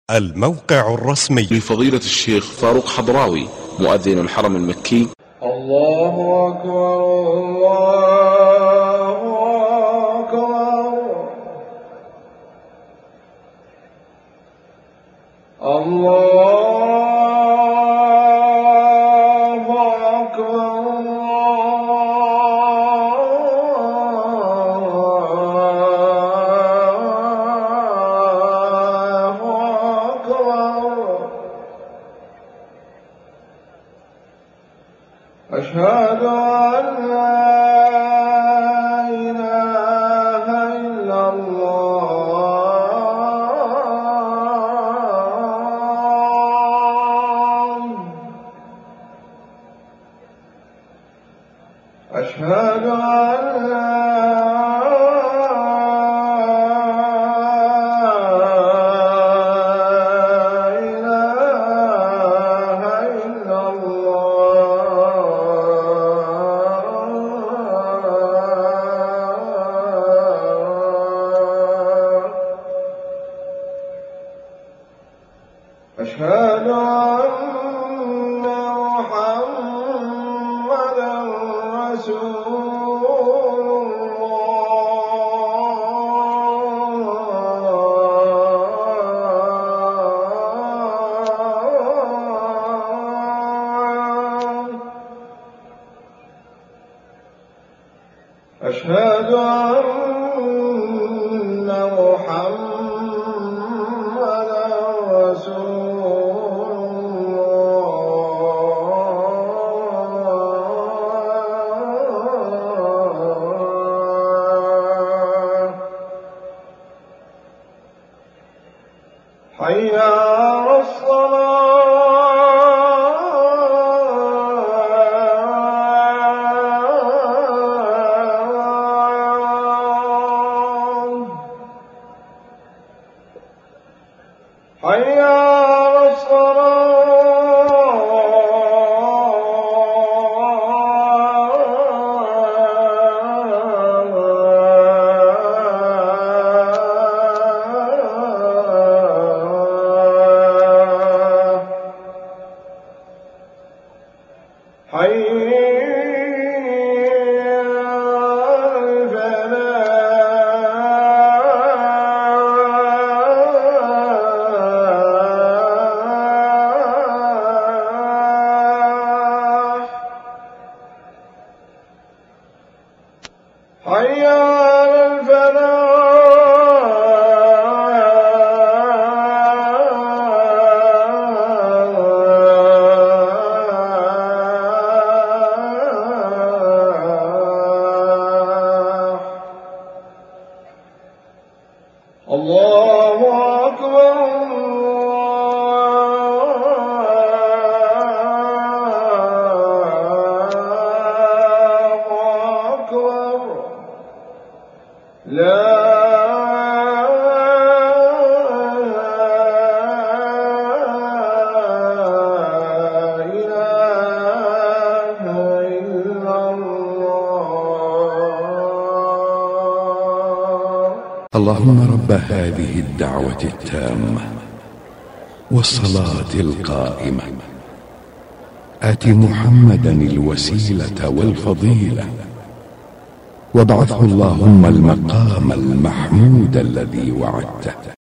الموقع الرسمي لفضيلة الشيخ فاروق حضراوي مؤذن الحرم المكي. الله أكبر الله أكبر الله أكبر أشهد أن لا إله إلا الله أشهد أن لا إله إلا الله أشهد أن محمدا رسول الله أشهد أن محمدا رسول الله حي على الصلاة حي على الصلاة حي حي على الفلاح الله أكبر الله أكبر لا إله إلا الله. اللهم رب هذه الدعوة التامة والصلاة القائمة آت محمدا الوسيلة والفضيلة وابعثه اللهم المقام المحمود الذي وعدته.